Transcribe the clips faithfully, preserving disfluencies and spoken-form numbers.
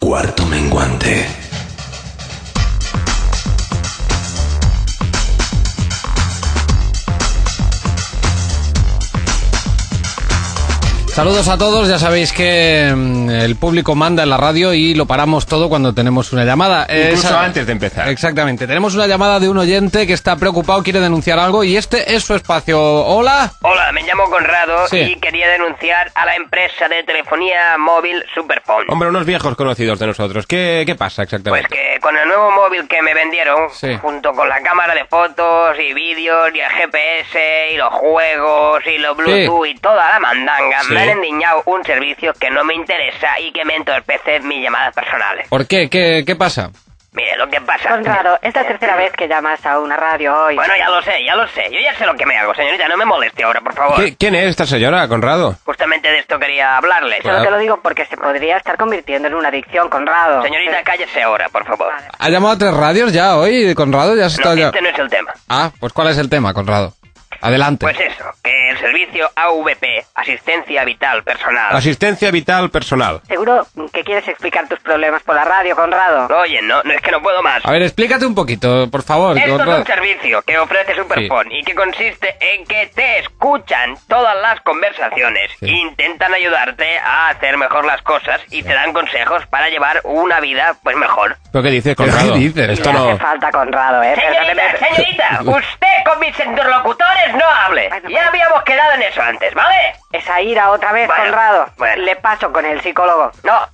Cuarto menguante. Saludos a todos, ya sabéis que mm, el público manda en la radio y lo paramos todo cuando tenemos una llamada. Incluso Esa... antes de empezar. Exactamente, tenemos una llamada de un oyente que está preocupado, quiere denunciar algo y este es su espacio. ¿Hola? Hola, me llamo Conrado Sí. y quería denunciar a la empresa de telefonía móvil Superphone. Hombre, unos viejos conocidos de nosotros. ¿Qué, qué pasa Pues exactamente? que con el nuevo móvil que me vendieron, Sí. junto con la cámara de fotos y vídeos y el G P S y los juegos y los Bluetooth y toda la mandanga, Sí. me han endiñado un servicio que no me interesa y que me entorpece mis llamadas personales. ¿Por qué? ¿Qué, qué pasa? Mire, lo que pasa... Conrado, es la tercera vez que llamas a una radio hoy. Bueno, ya lo sé, ya lo sé. Yo ya sé lo que me hago, señorita. No me moleste ahora, por favor. ¿Qui- ¿Quién es esta señora, Conrado? Justamente de esto quería hablarle. Solo te lo digo porque se podría estar convirtiendo en una adicción, Conrado. Señorita, cállese ahora, por favor. Vale. ¿Ha llamado a tres radios ya hoy, Conrado? Ya se está No, ya... este no es el tema. Ah, pues ¿cuál es el tema, Conrado? Adelante. Pues eso, que el servicio A V P, Asistencia Vital Personal... Asistencia vital personal. ¿Seguro que quieres explicar tus problemas por la radio, Conrado? No, oye, no, no es que no puedo más. A ver, explícate un poquito, por favor, Esto es Conrado. un servicio que ofrece Superphone y que consiste en que te escuchan todas las conversaciones, Sí. intentan ayudarte a hacer mejor las cosas y te dan consejos para llevar una vida pues mejor. ¿Pero qué dices, ¿Pero Conrado? qué dices? Esto Le no... hace falta, Conrado, ¿eh? Señorita, Perdóneme. señorita, usted con mis interlocutores no hable. Ya habíamos quedado en eso antes, ¿vale? Esa ira otra vez, Bueno, Conrado. bueno. Le paso con el psicólogo. No.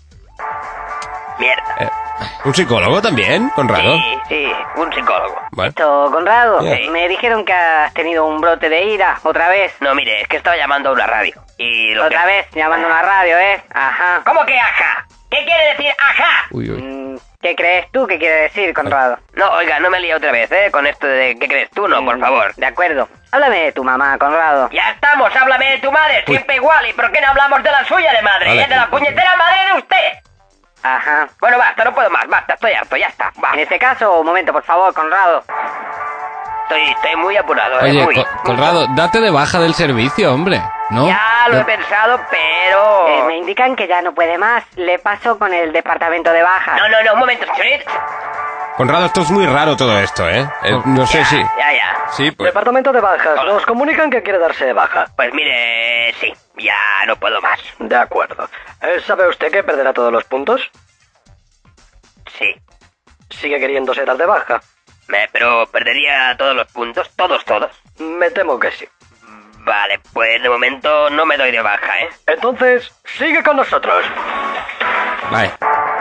Mierda. Eh, ¿Un psicólogo también, Conrado? Sí, sí, un psicólogo. Bueno. Esto, Conrado, Sí. me dijeron que has tenido un brote de ira otra vez. No, mire, es que estaba llamando a una radio. Y lo Otra que... vez, llamando a una radio, ¿eh? Ajá. ¿Cómo que ajá? ¿Qué quiere decir ajá? Uy, uy. Mm, ¿Qué crees tú que quiere decir, Conrado? No, oiga, no me líe otra vez, ¿eh? Con esto de ¿qué crees tú? No, por Mm, favor. De acuerdo. Háblame de tu mamá, Conrado. Ya estamos, háblame de tu madre, siempre igual. ¿Y por qué no hablamos de la suya de madre, Vale. eh? De la puñetera madre de usted. Ajá. Bueno, basta, no puedo más, basta, estoy harto, ya está. Va. En este caso, un momento, por favor, Conrado. Estoy, estoy muy apurado, ¿eh? Oye, Muy. Co- Conrado, date de baja del servicio, hombre, ¿no? Ya lo he pensado, pero... Eh, me indican que ya no puede más. Le paso con el departamento de bajas. No, no, no, un momento, señorita. Conrado, esto es muy raro todo esto, ¿eh? Eh, Oh, no sé Ya, si... ya, ya. Sí, pues... Departamento de bajas. Hola. Nos comunican que quiere darse de baja. Pues mire, sí, ya no puedo más. De acuerdo. Eh, ¿Sabe usted que perderá todos los puntos? Sí. ¿Sigue queriéndose dar de baja? Me, pero perdería todos los puntos, todos, todos. Me temo que sí. Vale, pues de momento no me doy de baja, ¿eh? Entonces, sigue con nosotros. Vale.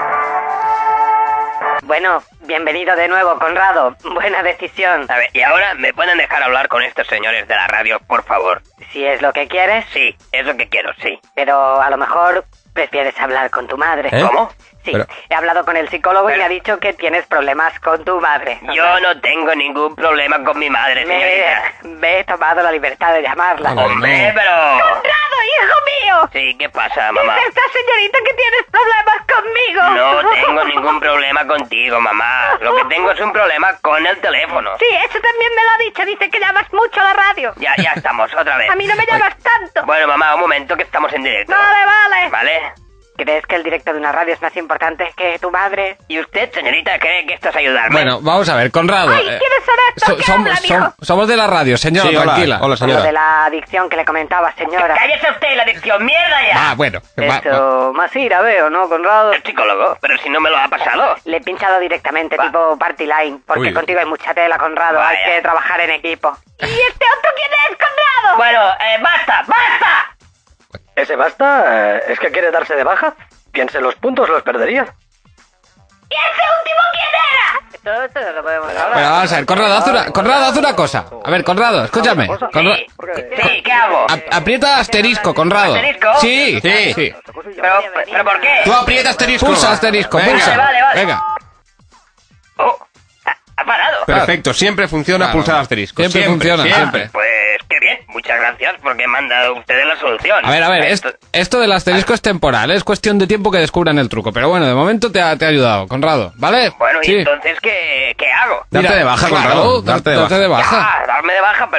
Bueno, bienvenido de nuevo, Conrado. Buena decisión. A ver, y ahora me pueden dejar hablar con estos señores de la radio, por favor. Si es lo que quieres, Sí, es lo que quiero, sí. pero a lo mejor prefieres hablar con tu madre. ¿Eh? ¿Cómo? Sí, Pero- he hablado con el psicólogo y Pero- me ha dicho que tienes problemas con tu madre. Yo no tengo ningún problema con mi madre, señorita. Me, me he tomado la libertad de llamarla. Hola. Hombre, no. pero... ¡Conrado, hijo mío! Sí, ¿qué pasa, mamá? ¿Es esta señorita que tienes problemas conmigo? No tengo ningún problema contigo, mamá. Lo que tengo es un problema con el teléfono. Sí, eso también me lo ha dicho. Dice que llamas mucho a la radio. Ya, ya estamos, otra vez. A mí no me llamas tanto. Bueno, mamá, un momento que estamos en directo. Vale, vale. ¿Vale? ¿Crees que el directo de una radio es más importante que tu madre? ¿Y usted, señorita, cree que esto es ayudarme? Bueno, vamos a ver, Conrado. Ay, eh, ¿quiénes son estos so- que som- hablan, som- hijo? somos de la radio, señora, Sí, hola, tranquila. hola, Con lo señora. de la adicción que le comentaba, señora. ¡Cállese usted, la adicción! ¡Mierda ya! Ah, bueno. va- va- Esto, más ira veo, ¿no, Conrado? El psicólogo, pero si no me lo ha pasado. Le he pinchado directamente, Va. tipo party line, porque Uy. contigo hay mucha tela, Conrado. Vaya. Hay que trabajar en equipo. ¿Y este otro quién es, Conrado? Bueno, eh, basta, basta. ¿Ese basta? Eh, ¿Es que quiere darse de baja? Piense, los puntos los perdería. ¿Y ese último quién era? Esto, esto no lo podemos hablar. Bueno, vamos a ver, Conrado, haz una, Conrado, haz una cosa. A ver, Conrado, escúchame. Conra- Sí, sí, ¿qué hago? a- aprieta asterisco, Conrado. ¿Asterisco? Sí, sí, sí. Pero, pero ¿por qué? Tú aprieta asterisco. Pulsa asterisco, Venga. pulsa. Vale, vale. Venga. Oh, ha, ha parado. Perfecto, siempre funciona Claro. pulsar asterisco. Siempre funciona, siempre. Pues qué bien, muchas gracias porque me han dado ustedes la solución. A ver, a ver, Esto- esto, esto del asterisco es temporal, es cuestión de tiempo que descubran el truco. Pero bueno, de momento te ha, te ha ayudado, Conrado, ¿vale? Bueno, ¿y Sí. entonces qué, qué hago? Darte de baja, claro, Conrado, darte de darte baja. de baja. Ya, darme de baja, pero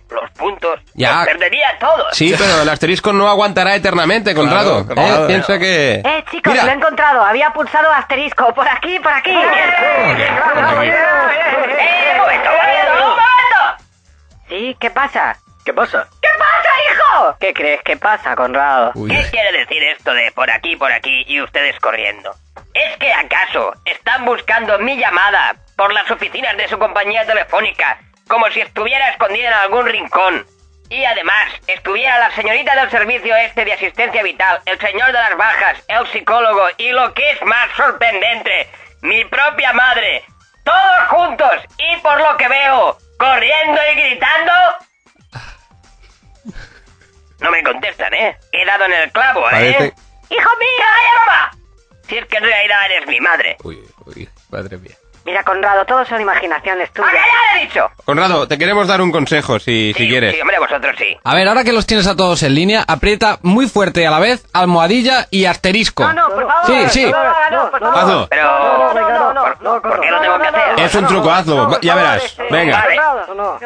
los puntos, Ya. los perdería todos. Sí, pero el asterisco no aguantará eternamente, Conrado. Claro, claro. Eh, Piensa que... Eh, chicos, Mira. lo he encontrado. Había pulsado asterisco. Por aquí, por aquí. ¡Eh, un momento, un momento, un momento! Sí, ¿qué pasa? ¿Qué pasa? ¿Qué pasa, hijo? ¿Qué crees que pasa, Conrado? Uy. ¿Qué quiere decir esto de por aquí, por aquí y ustedes corriendo? ¿Es que acaso están buscando mi llamada por las oficinas de su compañía telefónica como si estuviera escondida en algún rincón? Y además, estuviera la señorita del servicio este de asistencia vital, el señor de las bajas, el psicólogo y lo que es más sorprendente, mi propia madre, todos juntos y por lo que veo, corriendo y gritando... No me contestan, ¿eh? He dado en el clavo, ¿eh? Parece- ¡Hijo mío! ¡Calla, mamá! Si es que en realidad eres mi madre. Uy, uy, madre mía. Mira, Conrado, todo son imaginaciones ¡A tuyas. callar, he dicho! Conrado, te queremos dar un consejo, si, si Sí, quieres. Sí, hombre, vosotros sí. A ver, ahora que los tienes a todos en línea, aprieta muy fuerte a la vez almohadilla y asterisco. No, no, por favor. Sí, sí. No, no, no, por favor. Hazlo. Pero... No, no, no, no, ¿Por, no, ¿por qué lo tengo que hacer? Es un truco, hazlo. Ya verás. Venga. Vale. No, no.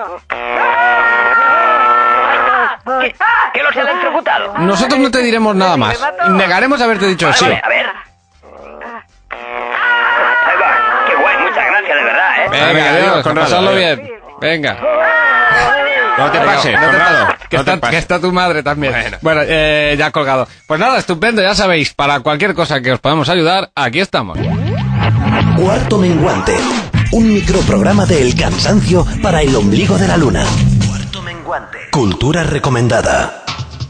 ¿Qué, ¿Qué los he electrocutado? Nosotros no te diremos nada más. Negaremos haberte dicho Vale, sí. vale, a ver. Ahí va. Qué guay, muchas gracias, de verdad, ¿eh? Venga, Venga, adiós, adiós, Conrado, pasadlo adiós. bien. Venga. No te pases, No te Conrado. pases, que, No te está, que pases. está tu madre también. Bueno. Bueno, eh, ya colgado. Pues nada, estupendo, ya sabéis, para cualquier cosa que os podamos ayudar, aquí estamos. Cuarto menguante. Un microprograma de El Cansancio para el ombligo de la luna. Cuarto menguante. Cultura recomendada.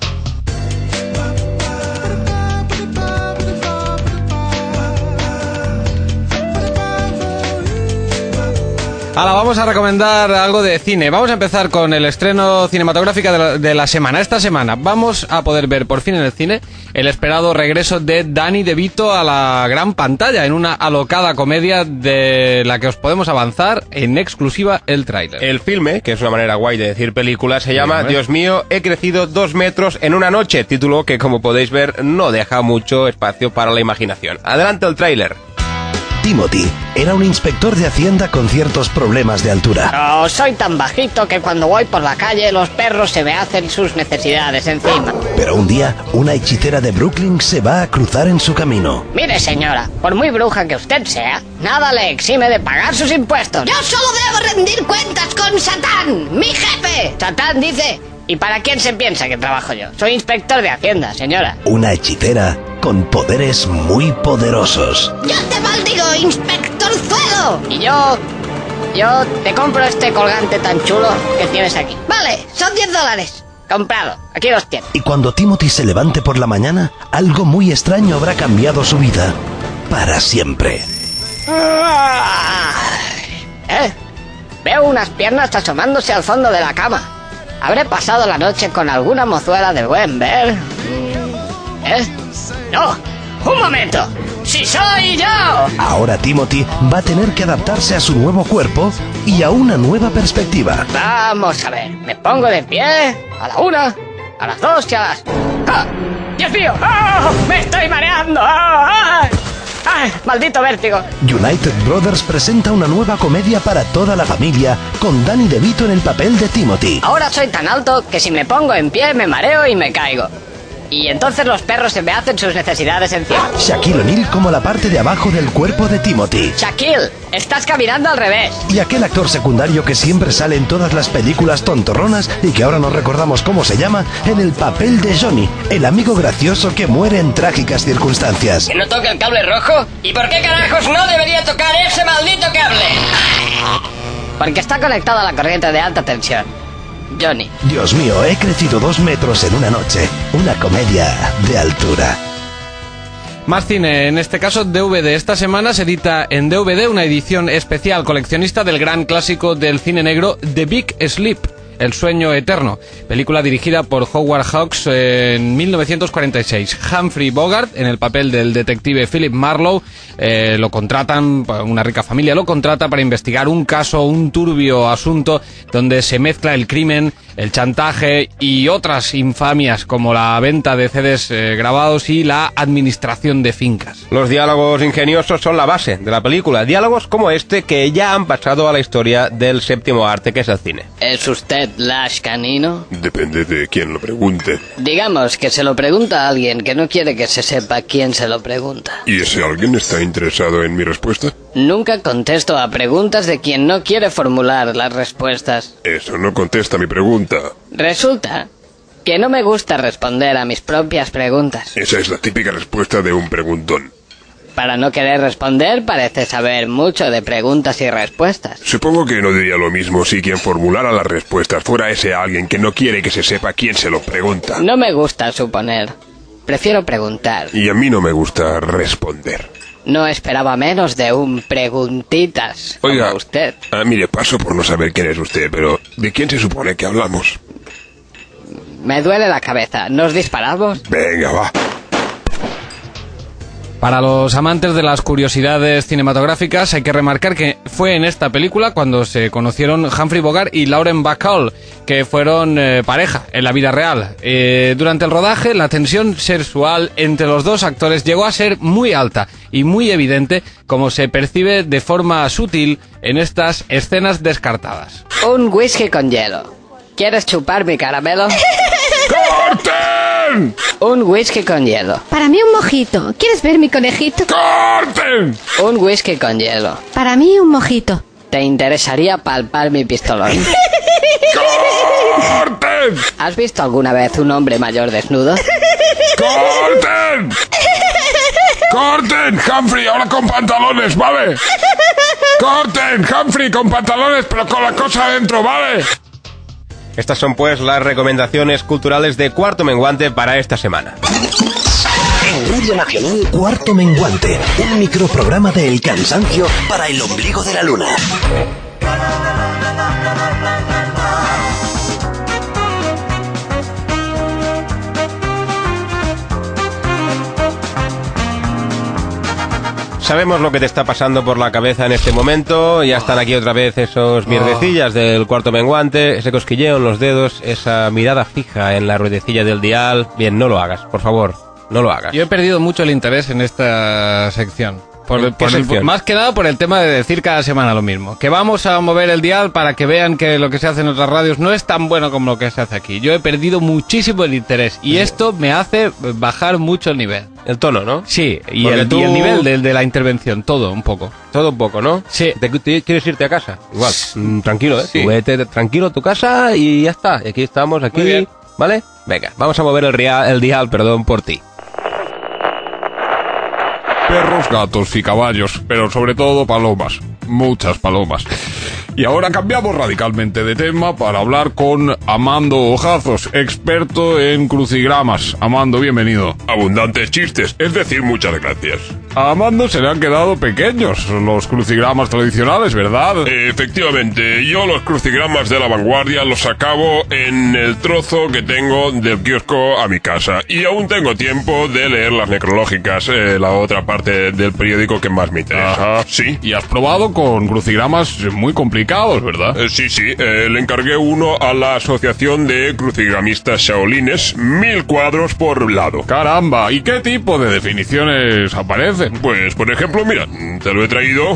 Ahora vamos a recomendar algo de cine. Vamos a empezar con el estreno cinematográfico de la, de la semana. Esta semana vamos a poder ver por fin en el cine el esperado regreso de Danny DeVito a la gran pantalla en una alocada comedia de la que os podemos avanzar en exclusiva el tráiler. El filme, que es una manera guay de decir película, se llama hombre. Dios mío, he crecido dos metros en una noche. Título que, como podéis ver, no deja mucho espacio para la imaginación. Adelante el tráiler. Timothy era un inspector de Hacienda con ciertos problemas de altura. No, soy tan bajito que cuando voy por la calle los perros se me hacen sus necesidades encima. Pero un día, una hechicera de Brooklyn se va a cruzar en su camino. Mire, señora, por muy bruja que usted sea, nada le exime de pagar sus impuestos. Yo solo debo rendir cuentas con Satán, mi jefe. Satán dice, ¿y para quién se piensa que trabajo yo? Soy inspector de Hacienda, señora. Una hechicera con poderes muy poderosos. Yo te maldigo, inspector Zuelo. Y yo... yo te compro este colgante tan chulo que tienes aquí. Vale, son diez dólares. Comprado, aquí los tienes. Y cuando Timothy se levante por la mañana, algo muy extraño habrá cambiado su vida. Para siempre. ¿Eh? Veo unas piernas asomándose al fondo de la cama. ¿Habré pasado la noche con alguna mozuela de buen ver? ¿Eh? ¡No! ¡Un momento! ¡Si soy yo! Ahora Timothy va a tener que adaptarse a su nuevo cuerpo y a una nueva perspectiva. Vamos a ver, me pongo de pie a la una, a las dos y a las... ¡Ah! ¡Dios mío! ¡Ah! ¡Me estoy mareando! ¡Ah! ¡Ay! ¡Ay! ¡Maldito vértigo! United Brothers presenta una nueva comedia para toda la familia con Danny DeVito en el papel de Timothy. Ahora soy tan alto que si me pongo en pie me mareo y me caigo. Y entonces los perros se me hacen sus necesidades encima. Shaquille O'Neal como la parte de abajo del cuerpo de Timothy. Shaquille, estás caminando al revés. Y aquel actor secundario que siempre sale en todas las películas tontorronas y que ahora no recordamos cómo se llama, en el papel de Johnny, el amigo gracioso que muere en trágicas circunstancias. ¿Que no toque el cable rojo? ¿Y por qué carajos no debería tocar ese maldito cable? Porque está conectado a la corriente de alta tensión. Johnny. Dios mío, he crecido dos metros en una noche. Una comedia de altura. Más cine, en este caso D V D. Esta semana se edita en D V D una edición especial coleccionista del gran clásico del cine negro The Big Sleep, El sueño eterno, película dirigida por Howard Hawks en mil novecientos cuarenta y seis. Humphrey Bogart, en el papel del detective Philip Marlowe, eh, lo contratan, una rica familia lo contrata para investigar un caso, un turbio asunto donde se mezcla el crimen, el chantaje y otras infamias como la venta de C Ds eh, grabados y la administración de fincas. Los diálogos ingeniosos son la base de la película, diálogos como este que ya han pasado a la historia del séptimo arte que es el cine. ¿Es usted Lash Canino? Depende de quién lo pregunte. Digamos que se lo pregunta a alguien que no quiere que se sepa quién se lo pregunta. ¿Y ese alguien está interesado en mi respuesta? Nunca contesto a preguntas de quien no quiere formular las respuestas. Eso no contesta mi pregunta. Resulta que no me gusta responder a mis propias preguntas. Esa es la típica respuesta de un preguntón. Para no querer responder, parece saber mucho de preguntas y respuestas. Supongo que no diría lo mismo si quien formulara las respuestas fuera ese alguien que no quiere que se sepa quién se lo pregunta. No me gusta suponer. Prefiero preguntar. Y a mí no me gusta responder. No esperaba menos de un preguntitas. Oiga, como usted. Ah, mire, paso por no saber quién es usted, pero ¿de quién se supone que hablamos? Me duele la cabeza. ¿Nos disparamos? Venga, va. Para los amantes de las curiosidades cinematográficas hay que remarcar que fue en esta película cuando se conocieron Humphrey Bogart y Lauren Bacall, que fueron eh, pareja en la vida real. Eh, durante el rodaje la tensión sexual entre los dos actores llegó a ser muy alta y muy evidente, como se percibe de forma sutil en estas escenas descartadas. Un whisky con hielo. ¿Quieres chupar mi caramelo? ¡Corten! Un whisky con hielo. Para mí un mojito. ¿Quieres ver mi conejito? ¡Corten! Un whisky con hielo. Para mí un mojito. ¿Te interesaría palpar mi pistolón? ¡Corten! ¿Has visto alguna vez un hombre mayor desnudo? ¡Corten! ¡Corten! Humphrey, ahora con pantalones, ¿vale? ¡Corten! Humphrey, con pantalones, pero con la cosa adentro, ¿vale? Estas son pues las recomendaciones culturales de Cuarto Menguante para esta semana. En Radio Nacional, Cuarto Menguante, un microprograma de El Cansancio para el ombligo de la luna. Sabemos lo que te está pasando por la cabeza en este momento. Ya están aquí otra vez esos mierdecillas del Cuarto Menguante, ese cosquilleo en los dedos, esa mirada fija en la ruedecilla del dial. Bien, no lo hagas, por favor, no lo hagas. Yo he perdido mucho el interés en esta sección. Por, ¿Qué por el, sección? más que nada por el tema de decir cada semana lo mismo. Que vamos a mover el dial para que vean que lo que se hace en otras radios no es tan bueno como lo que se hace aquí. Yo he perdido muchísimo el interés y esto me hace bajar mucho el nivel. El tono, ¿no? Sí, y, Porque el, tú- y el nivel de, de la intervención, todo un poco. Todo un poco, ¿no? Sí. ¿Te, te- ¿Quieres irte a casa? Igual, mm, tranquilo, ¿eh? Sí. Tú vete tranquilo a tu casa y ya está. Aquí estamos, aquí, Muy bien. ¿vale? Venga, vamos a mover el, ria- el dial, perdón, por ti. Perros, gatos y caballos, pero sobre todo palomas. Muchas palomas. Y ahora cambiamos radicalmente de tema para hablar con Amando Ojazos, experto en crucigramas. Amando, bienvenido. Abundantes chistes, es decir, muchas gracias. A Amando se le han quedado pequeños los crucigramas tradicionales, ¿verdad? Efectivamente, yo los crucigramas de la vanguardia los acabo en el trozo que tengo del kiosco a mi casa. Y aún tengo tiempo de leer las necrológicas, eh, la otra parte del periódico que más me interesa. Ajá. Sí. Y has probado con crucigramas muy complicados, ¿verdad? Eh, sí, sí, eh, le encargué uno a la Asociación de Crucigramistas Shaolines, mil cuadros por lado. Caramba, ¿y qué tipo de definiciones aparecen? Pues, por ejemplo, mira, te lo he traído.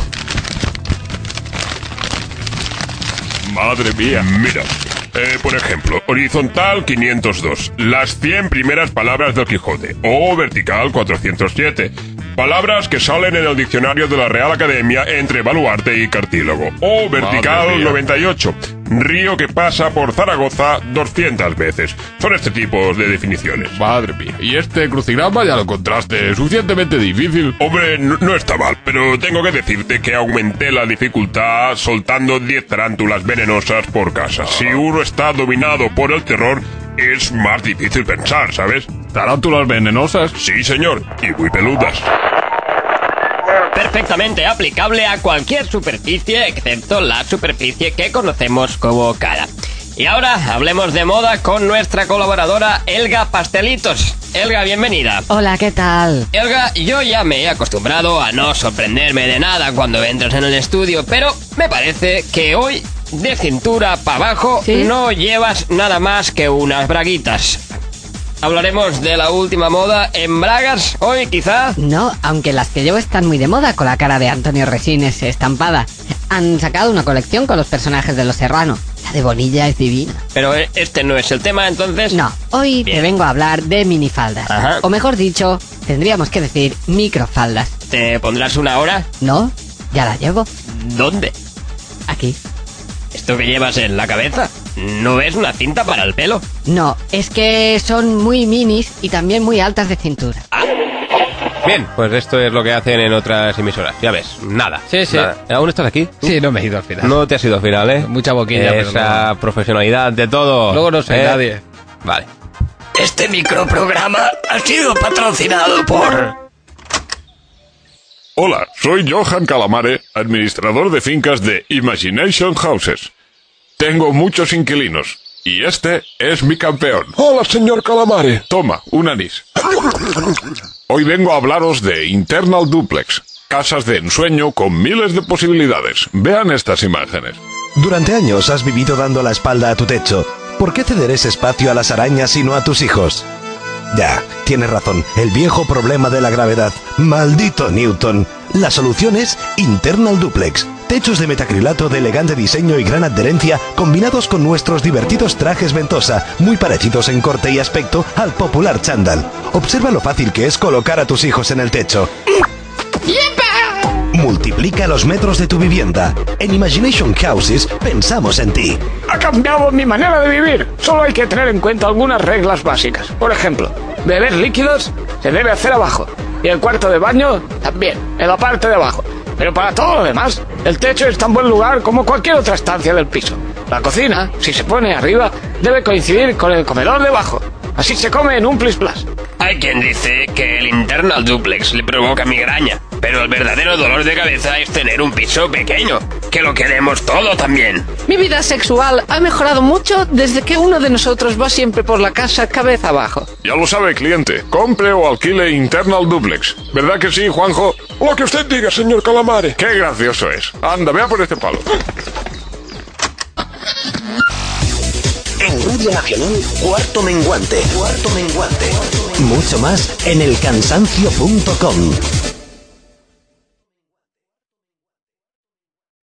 Madre mía. Mira, eh, por ejemplo, horizontal quinientos dos, las cien primeras palabras del Quijote, o vertical cuatrocientos siete, palabras que salen en el diccionario de la Real Academia entre baluarte y cartílago, o vertical Madre mía. noventa y ocho, río que pasa por Zaragoza doscientas veces. Son este tipo de definiciones. Madre mía. ¿Y este crucigrama ya lo encontraste suficientemente difícil? Hombre, no, no está mal, pero tengo que decirte que aumenté la dificultad soltando diez tarántulas venenosas por casa. Si uno está dominado por el terror, es más difícil pensar, ¿sabes? ¿Tarántulas venenosas? Sí, señor, y muy peludas. Perfectamente aplicable a cualquier superficie excepto la superficie que conocemos como cara. Y ahora hablemos de moda con nuestra colaboradora Elga Pastelitos. Elga, bienvenida. Hola, ¿qué tal? Elga, yo ya me he acostumbrado a no sorprenderme de nada cuando entras en el estudio, pero me parece que hoy de cintura para abajo, ¿Sí? no llevas nada más que unas braguitas. Hablaremos de la última moda en bragas hoy, quizá. No, aunque las que llevo están muy de moda con la cara de Antonio Resines estampada. Han sacado una colección con los personajes de Los Serrano. La de Bonilla es divina. Pero este no es el tema, entonces. No, hoy Bien. te vengo a hablar de minifaldas. Ajá. O mejor dicho, tendríamos que decir microfaldas. ¿Te pondrás una hora? ¿No? Ya la llevo. ¿Dónde? Aquí. ¿Esto que llevas en la cabeza? ¿No es una cinta para el pelo? No, es que son muy minis y también muy altas de cintura. Bien, pues esto es lo que hacen en otras emisoras. Ya ves, nada. Sí, sí. Nada. ¿Aún estás aquí? Sí, no me he ido al final. No te has ido al final, ¿eh? Mucha boquilla, pero Esa no. profesionalidad de todo. Luego no soy ¿eh? nadie. Vale. Este microprograma ha sido patrocinado por... Hola, soy Johan Calamare, administrador de fincas de Imagination Houses. Tengo muchos inquilinos, y este es mi campeón. Hola, señor Calamare. Toma, un anís. Hoy vengo a hablaros de Internal Duplex, casas de ensueño con miles de posibilidades. Vean estas imágenes. Durante años has vivido dando la espalda a tu techo. ¿Por qué ceder ese espacio a las arañas y no a tus hijos? Ya, tienes razón, el viejo problema de la gravedad. ¡Maldito Newton! La solución es Internal Duplex. Techos de metacrilato de elegante diseño y gran adherencia combinados con nuestros divertidos trajes ventosa, muy parecidos en corte y aspecto al popular chándal. Observa lo fácil que es colocar a tus hijos en el techo. Multiplica los metros de tu vivienda. En Imagination Houses pensamos en ti. Ha cambiado mi manera de vivir. Solo hay que tener en cuenta algunas reglas básicas. Por ejemplo, beber líquidos se debe hacer abajo. Y el cuarto de baño también, en la parte de abajo. Pero para todo lo demás, el techo es tan buen lugar como cualquier otra estancia del piso. La cocina, si se pone arriba, debe coincidir con el comedor debajo. Así se come en un plis plas. Hay quien dice que el Internal Duplex le provoca migraña, pero el verdadero dolor de cabeza es tener un piso pequeño, que lo queremos todo también. Mi vida sexual ha mejorado mucho desde que uno de nosotros va siempre por la casa cabeza abajo. Ya lo sabe, cliente. Compre o alquile Internal Duplex. ¿Verdad que sí, Juanjo? Lo que usted diga, señor Calamare. Qué gracioso es. Anda, vea por este palo. En Radio Nacional, Cuarto Menguante. Cuarto Menguante. Mucho más en el cansancio punto com.